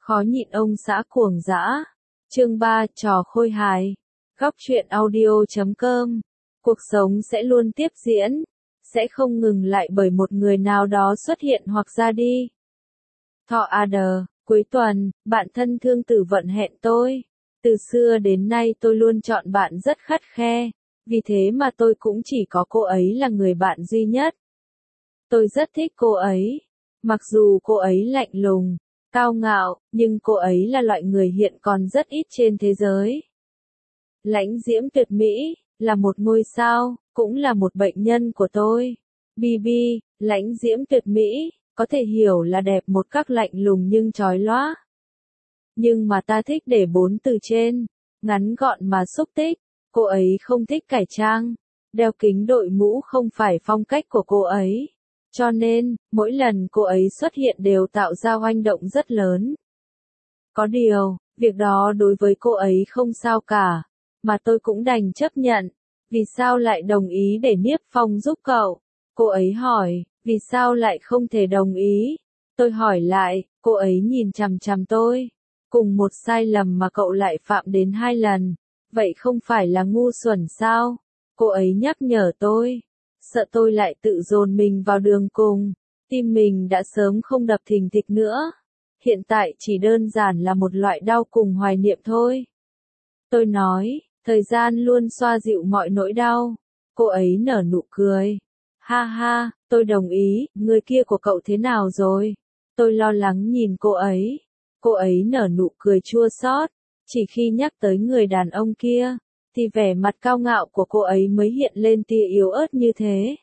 Khó nhịn ông xã cuồng dã. Chương 3, trò khôi hài. Góc truyện audio.com. Cuộc sống sẽ luôn tiếp diễn, sẽ không ngừng lại bởi một người nào đó xuất hiện hoặc ra đi. Thọ Ad, cuối tuần, bạn thân Thương Tử Vận hẹn tôi. Từ xưa đến nay tôi luôn chọn bạn rất khắt khe, vì thế mà tôi cũng chỉ có cô ấy là người bạn duy nhất. Tôi rất thích cô ấy. Mặc dù cô ấy lạnh lùng, cao ngạo, nhưng cô ấy là loại người hiện còn rất ít trên thế giới. Lãnh diễm tuyệt mỹ, là một ngôi sao, cũng là một bệnh nhân của tôi. BB, lãnh diễm tuyệt mỹ, có thể hiểu là đẹp một cách lạnh lùng nhưng chói lóa. Nhưng mà ta thích để 4 từ trên, ngắn gọn mà xúc tích. Cô ấy không thích cải trang, đeo kính đội mũ không phải phong cách của cô ấy. Cho nên, mỗi lần cô ấy xuất hiện đều tạo ra hoành động rất lớn. Có điều, việc đó đối với cô ấy không sao cả, mà tôi cũng đành chấp nhận. Vì sao lại đồng ý để Niếp Phong giúp cậu? Cô ấy hỏi, vì sao lại không thể đồng ý? Tôi hỏi lại, cô ấy nhìn chằm chằm tôi. Cùng một sai lầm mà cậu lại phạm đến 2 lần. Vậy không phải là ngu xuẩn sao? Cô ấy nhắc nhở tôi. Sợ tôi lại tự dồn mình vào đường cùng. Tim mình đã sớm không đập thình thịch nữa. Hiện tại chỉ đơn giản là một loại đau cùng hoài niệm thôi. Tôi nói, thời gian luôn xoa dịu mọi nỗi đau. Cô ấy nở nụ cười. Ha ha, tôi đồng ý, người kia của cậu thế nào rồi? Tôi lo lắng nhìn cô ấy. Cô ấy nở nụ cười chua xót. Chỉ khi nhắc tới người đàn ông kia, thì vẻ mặt cao ngạo của cô ấy mới hiện lên tia yếu ớt như thế.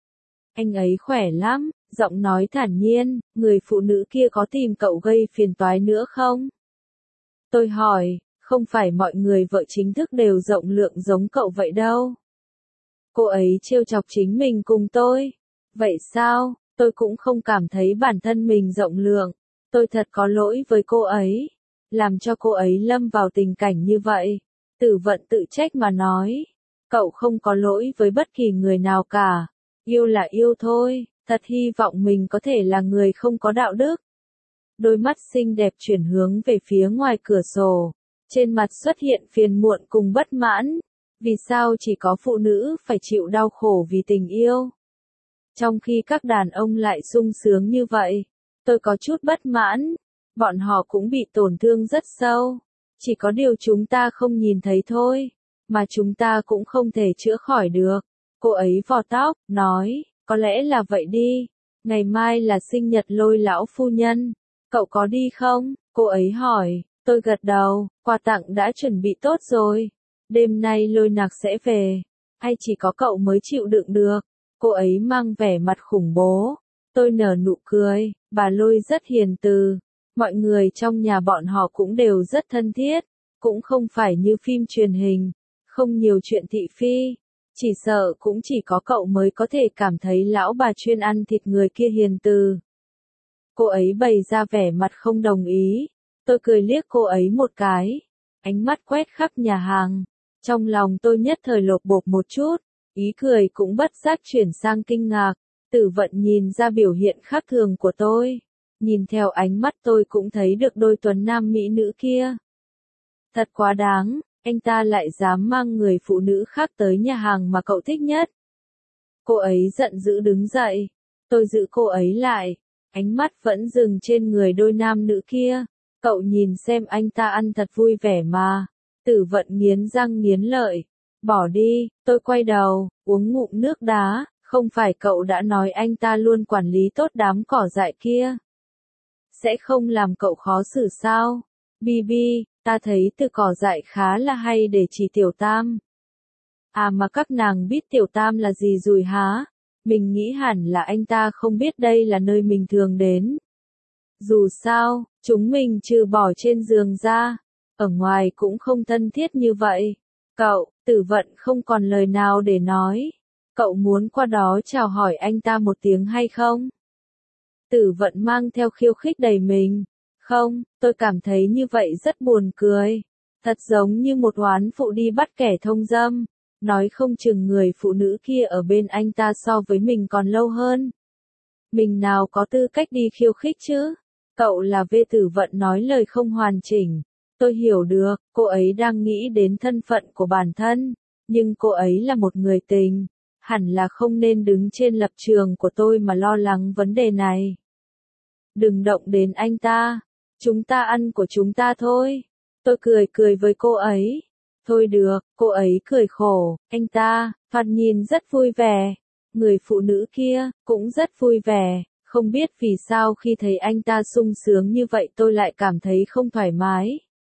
Anh ấy khỏe lắm, giọng nói thản nhiên, người phụ nữ kia có tìm cậu gây phiền toái nữa không? Tôi hỏi, không phải mọi người vợ chính thức đều rộng lượng giống cậu vậy đâu. Cô ấy trêu chọc chính mình cùng tôi. Vậy sao, tôi cũng không cảm thấy bản thân mình rộng lượng. Tôi thật có lỗi với cô ấy, làm cho cô ấy lâm vào tình cảnh như vậy. Tử Vận tự trách mà nói, cậu không có lỗi với bất kỳ người nào cả. Yêu là yêu thôi, thật hy vọng mình có thể là người không có đạo đức. Đôi mắt xinh đẹp chuyển hướng về phía ngoài cửa sổ. Trên mặt xuất hiện phiền muộn cùng bất mãn. Vì sao chỉ có phụ nữ phải chịu đau khổ vì tình yêu? Trong khi các đàn ông lại sung sướng như vậy, tôi có chút bất mãn. Bọn họ cũng bị tổn thương rất sâu. Chỉ có điều chúng ta không nhìn thấy thôi, mà chúng ta cũng không thể chữa khỏi được. Cô ấy vò tóc, nói, có lẽ là vậy đi. Ngày mai là sinh nhật Lôi lão phu nhân. Cậu có đi không? Cô ấy hỏi. Tôi gật đầu, quà tặng đã chuẩn bị tốt rồi. Đêm nay Lôi nặc sẽ về. Hay chỉ có cậu mới chịu đựng được? Cô ấy mang vẻ mặt khủng bố. Tôi nở nụ cười, bà Lôi rất hiền từ. Mọi người trong nhà bọn họ cũng đều rất thân thiết. Cũng không phải như phim truyền hình. Không nhiều chuyện thị phi. Chỉ sợ cũng chỉ có cậu mới có thể cảm thấy lão bà chuyên ăn thịt người kia hiền từ. Cô ấy bày ra vẻ mặt không đồng ý. Tôi cười liếc cô ấy một cái. Ánh mắt quét khắp nhà hàng. Trong lòng tôi nhất thời lột bột một chút. Ý cười cũng bất giác chuyển sang kinh ngạc. Tử Vận nhìn ra biểu hiện khác thường của tôi. Nhìn theo ánh mắt tôi cũng thấy được đôi tuấn nam mỹ nữ kia. Thật quá đáng, anh ta lại dám mang người phụ nữ khác tới nhà hàng mà cậu thích nhất. Cô ấy giận dữ đứng dậy. Tôi giữ cô ấy lại. Ánh mắt vẫn dừng trên người đôi nam nữ kia. Cậu nhìn xem anh ta ăn thật vui vẻ mà. Tử Vận nghiến răng nghiến lợi. Bỏ đi, tôi quay đầu, uống ngụm nước đá. Không phải cậu đã nói anh ta luôn quản lý tốt đám cỏ dại kia. Sẽ không làm cậu khó xử sao? BB, ta thấy từ cỏ dại khá là hay để chỉ Tiểu Tam. À mà các nàng biết Tiểu Tam là gì rồi hả? Mình nghĩ hẳn là anh ta không biết đây là nơi mình thường đến. Dù sao, chúng mình trừ bỏ trên giường ra, ở ngoài cũng không thân thiết như vậy. Cậu, Tử Vận không còn lời nào để nói. Cậu muốn qua đó chào hỏi anh ta một tiếng hay không? Tử Vận mang theo khiêu khích đầy mình. Không, tôi cảm thấy như vậy rất buồn cười. Thật giống như một oán phụ đi bắt kẻ thông dâm. Nói không chừng người phụ nữ kia ở bên anh ta so với mình còn lâu hơn. Mình nào có tư cách đi khiêu khích chứ? Cậu là Vê Tử Vận nói lời không hoàn chỉnh. Tôi hiểu được, cô ấy đang nghĩ đến thân phận của bản thân, nhưng cô ấy là một người tình, hẳn là không nên đứng trên lập trường của tôi mà lo lắng vấn đề này. Đừng động đến anh ta, chúng ta ăn của chúng ta thôi. Tôi cười cười với cô ấy. Thôi được, cô ấy cười khổ, anh ta, thoạt nhìn rất vui vẻ. Người phụ nữ kia, cũng rất vui vẻ, không biết vì sao khi thấy anh ta sung sướng như vậy tôi lại cảm thấy không thoải mái.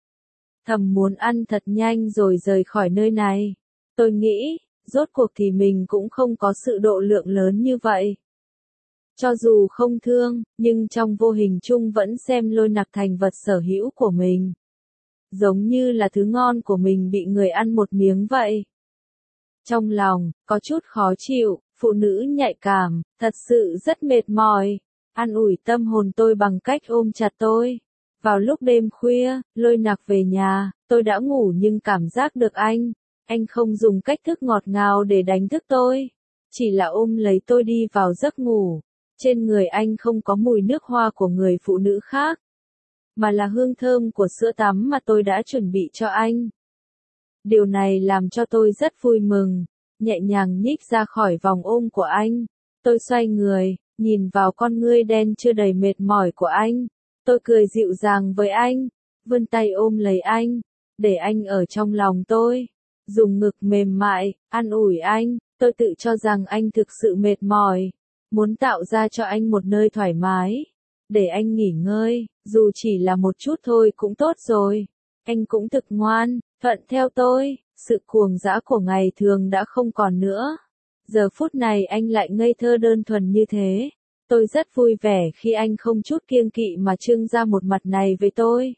Thầm muốn ăn thật nhanh rồi rời khỏi nơi này. Tôi nghĩ, rốt cuộc thì mình cũng không có sự độ lượng lớn như vậy. Cho dù không thương, nhưng trong vô hình chung vẫn xem Lôi Nặc thành vật sở hữu của mình. Giống như là thứ ngon của mình bị người ăn một miếng vậy. Trong lòng, có chút khó chịu, phụ nữ nhạy cảm, thật sự rất mệt mỏi. An ủi tâm hồn tôi bằng cách ôm chặt tôi. Vào lúc đêm khuya, Lôi Nặc về nhà, tôi đã ngủ nhưng cảm giác được anh không dùng cách thức ngọt ngào để đánh thức tôi. Chỉ là ôm lấy tôi đi vào giấc ngủ. Trên người anh không có mùi nước hoa của người phụ nữ khác, mà là hương thơm của sữa tắm mà tôi đã chuẩn bị cho anh. Điều này làm cho tôi rất vui mừng, nhẹ nhàng nhích ra khỏi vòng ôm của anh. Tôi xoay người, nhìn vào con ngươi đen chưa đầy mệt mỏi của anh. Tôi cười dịu dàng với anh, vươn tay ôm lấy anh, để anh ở trong lòng tôi. Dùng ngực mềm mại, an ủi anh, tôi tự cho rằng anh thực sự mệt mỏi. Muốn tạo ra cho anh một nơi thoải mái, để anh nghỉ ngơi, dù chỉ là một chút thôi cũng tốt rồi. Anh cũng thực ngoan, thuận theo tôi, sự cuồng dã của ngày thường đã không còn nữa. Giờ phút này anh lại ngây thơ đơn thuần như thế. Tôi rất vui vẻ khi anh không chút kiêng kỵ mà trưng ra một mặt này với tôi.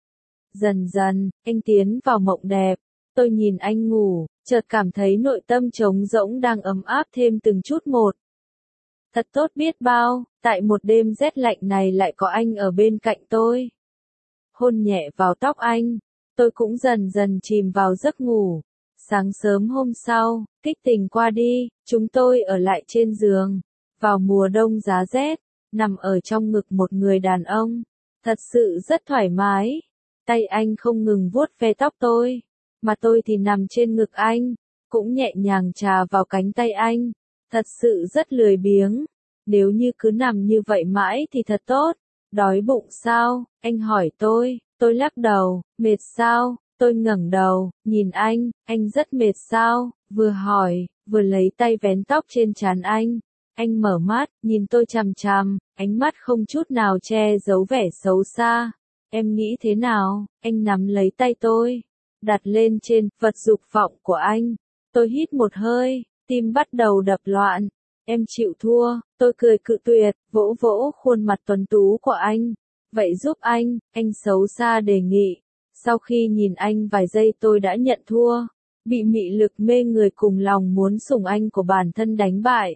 Dần dần, anh tiến vào mộng đẹp. Tôi nhìn anh ngủ, chợt cảm thấy nội tâm trống rỗng đang ấm áp thêm từng chút một. Thật tốt biết bao, tại một đêm rét lạnh này lại có anh ở bên cạnh tôi. Hôn nhẹ vào tóc anh, tôi cũng dần dần chìm vào giấc ngủ. Sáng sớm hôm sau, kích tình qua đi, chúng tôi ở lại trên giường. Vào mùa đông giá rét, nằm ở trong ngực một người đàn ông. Thật sự rất thoải mái. Tay anh không ngừng vuốt ve tóc tôi, mà tôi thì nằm trên ngực anh, cũng nhẹ nhàng chà vào cánh tay anh. Thật sự rất lười biếng. Nếu như cứ nằm như vậy mãi thì thật tốt. Đói bụng sao? Anh hỏi tôi lắc đầu. Mệt sao? Tôi ngẩng đầu, nhìn anh rất mệt sao? Vừa hỏi, vừa lấy tay vén tóc trên trán anh. Anh mở mắt, nhìn tôi chằm chằm, ánh mắt không chút nào che giấu vẻ xấu xa. Em nghĩ thế nào? Anh nắm lấy tay tôi, đặt lên trên vật dục vọng của anh. Tôi hít một hơi, tim bắt đầu đập loạn. Em chịu thua, tôi cười cự tuyệt, vỗ vỗ khuôn mặt tuấn tú của anh. Vậy giúp anh xấu xa đề nghị. Sau khi nhìn anh vài giây tôi đã nhận thua, bị mị lực mê người cùng lòng muốn sủng anh của bản thân đánh bại.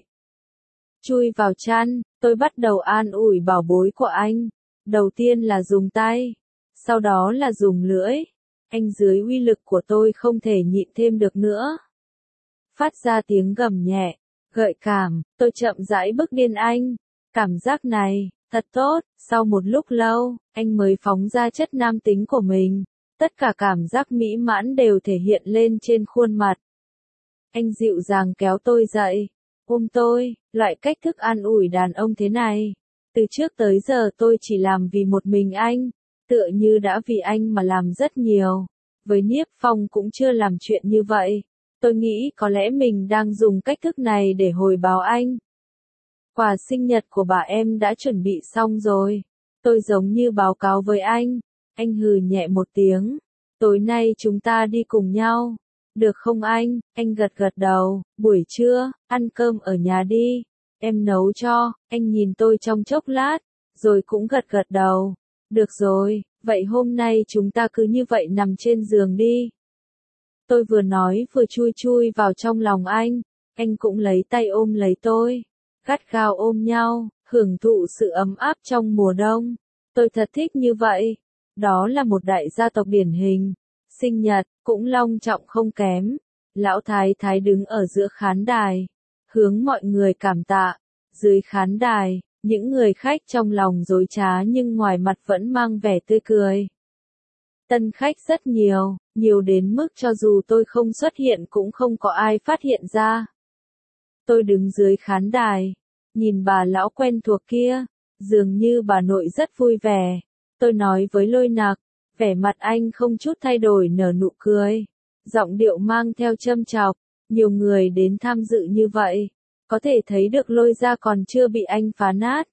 Chui vào chăn, tôi bắt đầu an ủi bảo bối của anh. Đầu tiên là dùng tay, sau đó là dùng lưỡi. Anh dưới uy lực của tôi không thể nhịn thêm được nữa. Phát ra tiếng gầm nhẹ, gợi cảm, tôi chậm rãi bức điên anh. Cảm giác này, thật tốt, sau một lúc lâu, anh mới phóng ra chất nam tính của mình. Tất cả cảm giác mỹ mãn đều thể hiện lên trên khuôn mặt. Anh dịu dàng kéo tôi dậy, ôm tôi, loại cách thức an ủi đàn ông thế này. Từ trước tới giờ tôi chỉ làm vì một mình anh, tựa như đã vì anh mà làm rất nhiều. Với Niếp Phong cũng chưa làm chuyện như vậy. Tôi nghĩ có lẽ mình đang dùng cách thức này để hồi báo anh. Quà sinh nhật của bà em đã chuẩn bị xong rồi. Tôi giống như báo cáo với anh hừ nhẹ một tiếng. Tối nay chúng ta đi cùng nhau. Được không anh? Anh gật gật đầu. Buổi trưa, ăn cơm ở nhà đi. Em nấu cho. Anh nhìn tôi trong chốc lát, rồi cũng gật gật đầu. Được rồi, vậy hôm nay chúng ta cứ như vậy nằm trên giường đi. Tôi vừa nói vừa chui chui vào trong lòng anh cũng lấy tay ôm lấy tôi. Gắt gao ôm nhau, hưởng thụ sự ấm áp trong mùa đông. Tôi thật thích như vậy. Đó là một đại gia tộc điển hình. Sinh nhật, cũng long trọng không kém. Lão Thái Thái đứng ở giữa khán đài, hướng mọi người cảm tạ. Dưới khán đài, Những người khách trong lòng dối trá nhưng ngoài mặt vẫn mang vẻ tươi cười. Tân khách rất nhiều, nhiều đến mức cho dù tôi không xuất hiện cũng không có ai phát hiện ra. Tôi đứng dưới khán đài, nhìn bà lão quen thuộc kia, dường như bà nội rất vui vẻ. Tôi nói với Lôi Nặc, vẻ mặt anh không chút thay đổi nở nụ cười, giọng điệu mang theo châm chọc, nhiều người đến tham dự như vậy, có thể thấy được Lôi gia còn chưa bị anh phá nát.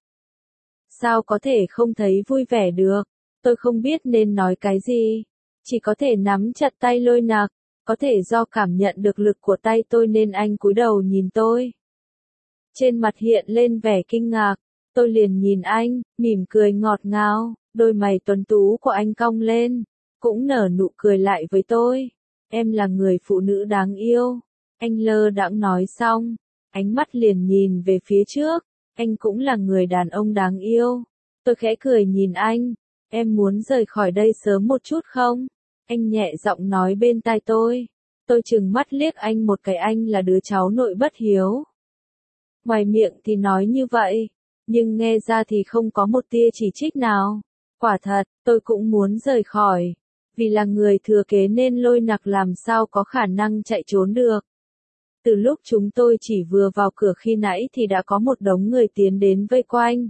Sao có thể không thấy vui vẻ được, tôi không biết nên nói cái gì, chỉ có thể nắm chặt tay Lôi Nặc, có thể do cảm nhận được lực của tay tôi nên anh cúi đầu nhìn tôi. Trên mặt hiện lên vẻ kinh ngạc, tôi liền nhìn anh, mỉm cười ngọt ngào, đôi mày tuấn tú của anh cong lên, cũng nở nụ cười lại với tôi. Em là người phụ nữ đáng yêu. Anh lơ đãng nói xong, ánh mắt liền nhìn về phía trước, anh cũng là người đàn ông đáng yêu. Tôi khẽ cười nhìn anh, em muốn rời khỏi đây sớm một chút không? Anh nhẹ giọng nói bên tai tôi trừng mắt liếc anh một cái, anh là đứa cháu nội bất hiếu. Ngoài miệng thì nói như vậy, nhưng nghe ra thì không có một tia chỉ trích nào. Quả thật, tôi cũng muốn rời khỏi. Vì là người thừa kế nên Lôi Nặc làm sao có khả năng chạy trốn được. Từ lúc chúng tôi chỉ vừa vào cửa khi nãy thì đã có một đống người tiến đến vây quanh.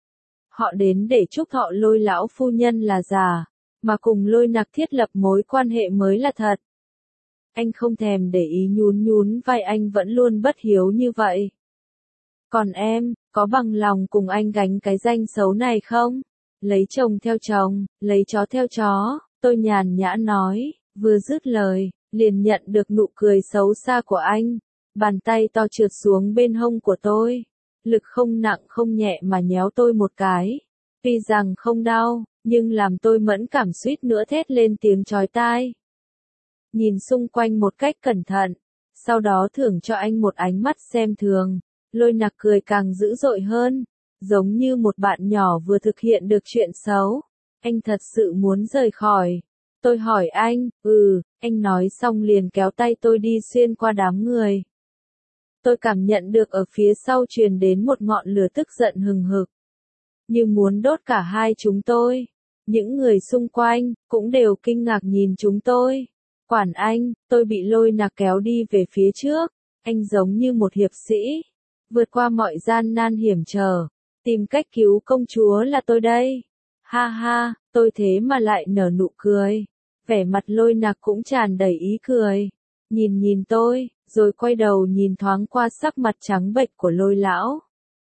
Họ đến để chúc thọ Lôi lão phu nhân là giả, mà cùng Lôi Nặc thiết lập mối quan hệ mới là thật. Anh không thèm để ý nhún nhún vai, anh vẫn luôn bất hiếu như vậy. Còn em, có bằng lòng cùng anh gánh cái danh xấu này không? Lấy chồng theo chồng, lấy chó theo chó, tôi nhàn nhã nói, vừa dứt lời, liền nhận được nụ cười xấu xa của anh. Bàn tay to trượt xuống bên hông của tôi, lực không nặng không nhẹ mà nhéo tôi một cái. Tuy rằng không đau, nhưng làm tôi mẫn cảm suýt nữa thét lên tiếng chói tai. Nhìn xung quanh một cách cẩn thận, sau đó thưởng cho anh một ánh mắt xem thường. Lôi Nặc cười càng dữ dội hơn, giống như một bạn nhỏ vừa thực hiện được chuyện xấu. Anh thật sự muốn rời khỏi. Tôi hỏi anh, anh nói xong liền kéo tay tôi đi xuyên qua đám người. Tôi cảm nhận được ở phía sau truyền đến một ngọn lửa tức giận hừng hực, như muốn đốt cả hai chúng tôi. Những người xung quanh cũng đều kinh ngạc nhìn chúng tôi. Quản anh, tôi bị Lôi Nặc kéo đi về phía trước. Anh giống như một hiệp sĩ, vượt qua mọi gian nan hiểm trở, tìm cách cứu công chúa là tôi đây. Ha ha, tôi thế mà lại nở nụ cười. Vẻ mặt Lôi Nặc cũng tràn đầy ý cười. Nhìn tôi, rồi quay đầu nhìn thoáng qua sắc mặt trắng bệch của Lôi lão.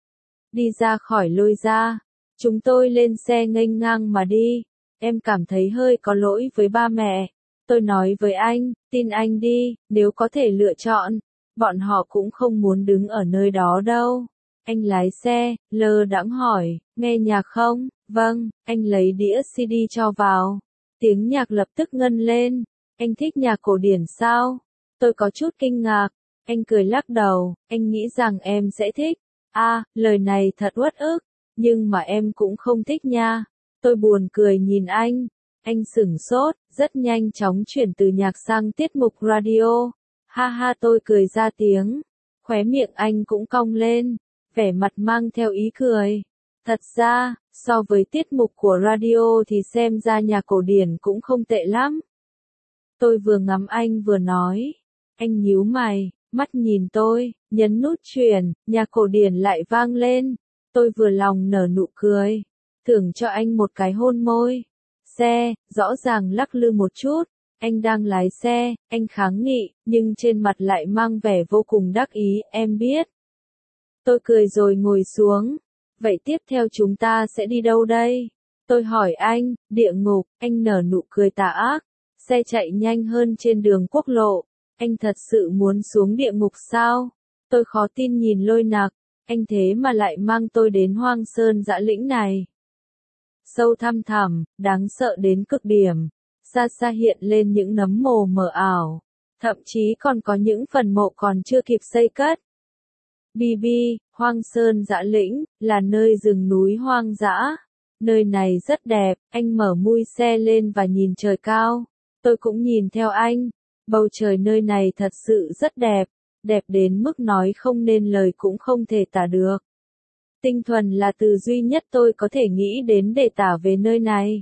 Đi ra khỏi Lôi gia, chúng tôi lên xe nghênh ngang mà đi. Em cảm thấy hơi có lỗi với ba mẹ. Tôi nói với anh, tin anh đi, nếu có thể lựa chọn, bọn họ cũng không muốn đứng ở nơi đó đâu. Anh lái xe, lơ đãng hỏi, nghe nhạc không? Vâng, anh lấy đĩa CD cho vào. Tiếng nhạc lập tức ngân lên. Anh thích nhạc cổ điển sao? Tôi có chút kinh ngạc. Anh cười lắc đầu, anh nghĩ rằng em sẽ thích. Lời này thật uất ức, nhưng mà em cũng không thích nha. Tôi buồn cười nhìn anh. Anh sửng sốt, rất nhanh chóng chuyển từ nhạc sang tiết mục radio. Ha ha, tôi cười ra tiếng. Khóe miệng anh cũng cong lên, vẻ mặt mang theo ý cười. Thật ra, so với tiết mục của radio thì xem ra nhạc cổ điển cũng không tệ lắm. Tôi vừa ngắm anh vừa nói. Anh nhíu mày, mắt nhìn tôi, nhấn nút chuyển, nhạc cổ điển lại vang lên. Tôi vừa lòng nở nụ cười, thưởng cho anh một cái hôn môi. Xe, rõ ràng lắc lư một chút. Anh đang lái xe, anh kháng nghị, nhưng trên mặt lại mang vẻ vô cùng đắc ý, em biết. Tôi cười rồi ngồi xuống. Vậy tiếp theo chúng ta sẽ đi đâu đây? Tôi hỏi anh, địa ngục, anh nở nụ cười tà ác. Xe chạy nhanh hơn trên đường quốc lộ. Anh thật sự muốn xuống địa ngục sao? Tôi khó tin nhìn Lôi Nặc, anh thế mà lại mang tôi đến hoang sơn dã lĩnh này. Sâu thăm thẳm, đáng sợ đến cực điểm. Xa xa hiện lên những nấm mồ mờ ảo. Thậm chí còn có những phần mộ còn chưa kịp xây cất. Hoang sơn dã lĩnh, là nơi rừng núi hoang dã. Nơi này rất đẹp, anh mở mui xe lên và nhìn trời cao. Tôi cũng nhìn theo anh. Bầu trời nơi này thật sự rất đẹp. Đẹp đến mức nói không nên lời cũng không thể tả được. Tinh thuần là từ duy nhất tôi có thể nghĩ đến để tả về nơi này.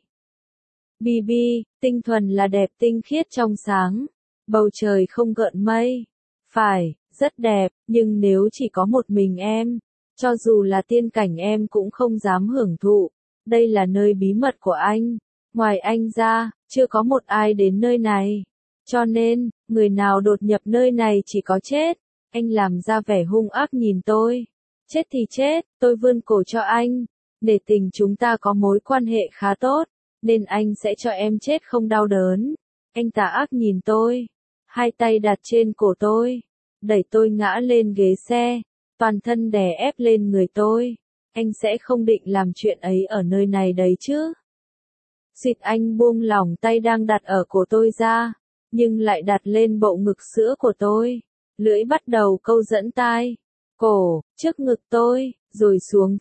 BB, tinh thuần là đẹp tinh khiết trong sáng. Bầu trời không gợn mây. Phải, rất đẹp, nhưng nếu chỉ có một mình em, cho dù là tiên cảnh em cũng không dám hưởng thụ. Đây là nơi bí mật của anh. Ngoài anh ra, chưa có một ai đến nơi này. Cho nên, người nào đột nhập nơi này chỉ có chết. Anh làm ra vẻ hung ác nhìn tôi. Chết thì chết, tôi vươn cổ cho anh. Để tình chúng ta có mối quan hệ khá tốt, nên anh sẽ cho em chết không đau đớn. Anh tà ác nhìn tôi. Hai tay đặt trên cổ tôi. Đẩy tôi ngã lên ghế xe. Toàn thân đè ép lên người tôi. Anh sẽ không định làm chuyện ấy ở nơi này đấy chứ. Xịt, anh buông lỏng tay đang đặt ở cổ tôi ra, nhưng lại đặt lên bộ ngực sữa của tôi. Lưỡi bắt đầu câu dẫn tai, cổ, trước ngực tôi, rồi xuống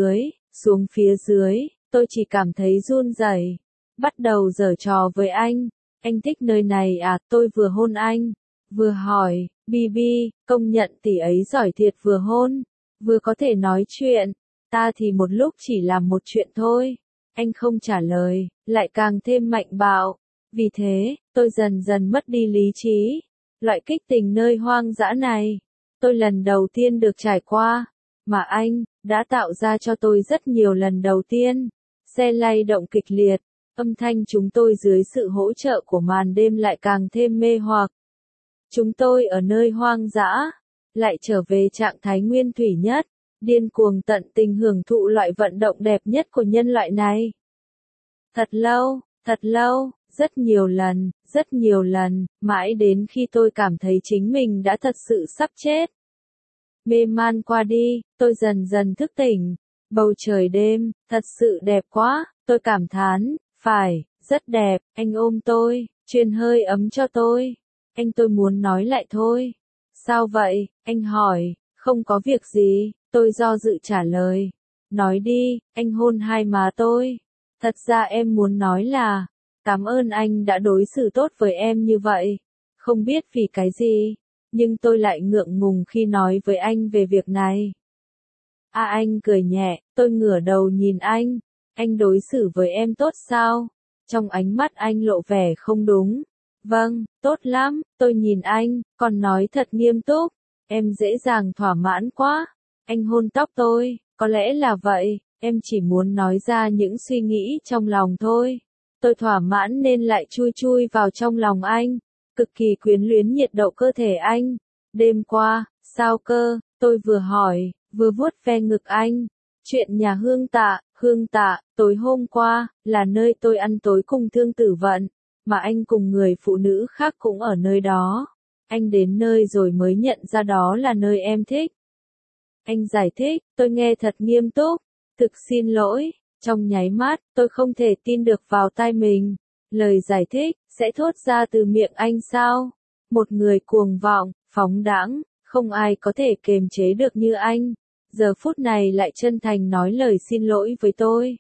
phía dưới, tôi chỉ cảm thấy run rẩy. Bắt đầu giở trò với anh thích nơi này à, tôi vừa hôn anh, vừa hỏi, BB, công nhận tỷ ấy giỏi thiệt, vừa hôn, vừa có thể nói chuyện, ta thì một lúc chỉ làm một chuyện thôi. Anh không trả lời, lại càng thêm mạnh bạo. Vì thế, tôi dần dần mất đi lý trí. Loại kích tình nơi hoang dã này, tôi lần đầu tiên được trải qua, mà anh đã tạo ra cho tôi rất nhiều lần đầu tiên. Xe lay động kịch liệt, âm thanh chúng tôi dưới sự hỗ trợ của màn đêm lại càng thêm mê hoặc. Chúng tôi ở nơi hoang dã, lại trở về trạng thái nguyên thủy nhất, điên cuồng tận tình hưởng thụ loại vận động đẹp nhất của nhân loại này. Thật lâu, rất nhiều lần, mãi đến khi tôi cảm thấy chính mình đã thật sự sắp chết. Mê man qua đi, tôi dần dần thức tỉnh. Bầu trời đêm, thật sự đẹp quá, tôi cảm thán, phải, rất đẹp. Anh ôm tôi, truyền hơi ấm cho tôi. Tôi muốn nói lại thôi. Sao vậy? Anh hỏi. Không có việc gì, tôi do dự trả lời. Nói đi, anh hôn hai má tôi. Thật ra em muốn nói là, cảm ơn anh đã đối xử tốt với em như vậy. Không biết vì cái gì, nhưng tôi lại ngượng ngùng khi nói với anh về việc này. Anh cười nhẹ, tôi ngửa đầu nhìn anh. Anh đối xử với em tốt sao? Trong ánh mắt anh lộ vẻ không đúng. Vâng, tốt lắm, tôi nhìn anh, còn nói thật nghiêm túc. Em dễ dàng thỏa mãn quá. Anh hôn tóc tôi, có lẽ là vậy, em chỉ muốn nói ra những suy nghĩ trong lòng thôi. Tôi thỏa mãn nên lại chui chui vào trong lòng anh, cực kỳ quyến luyến nhiệt độ cơ thể anh. Đêm qua, sao cơ? Tôi vừa hỏi, vừa vuốt ve ngực anh. Chuyện nhà Hương Tạ, tối hôm qua, là nơi tôi ăn tối cùng Thương Tử Vận, mà anh cùng người phụ nữ khác cũng ở nơi đó. Anh đến nơi rồi mới nhận ra đó là nơi em thích. Anh giải thích, tôi nghe thật nghiêm túc. Thực xin lỗi. Trong nháy mắt, tôi không thể tin được vào tai mình. Lời giải thích, sẽ thốt ra từ miệng anh sao? Một người cuồng vọng, phóng đãng, không ai có thể kềm chế được như anh. Giờ phút này lại chân thành nói lời xin lỗi với tôi.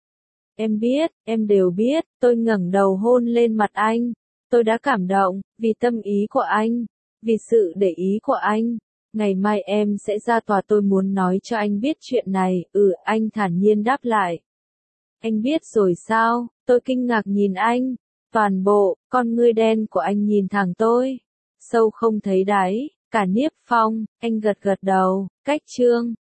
Em biết, em đều biết, tôi ngẩng đầu hôn lên mặt anh. Tôi đã cảm động, vì tâm ý của anh, vì sự để ý của anh. Ngày mai em sẽ ra tòa, tôi muốn nói cho anh biết chuyện này. Anh thản nhiên đáp lại. Anh biết rồi sao? Tôi kinh ngạc nhìn anh. Toàn bộ, con ngươi đen của anh nhìn thẳng tôi. Sâu không thấy đáy, cả niếp phong, anh gật gật đầu. Cách chương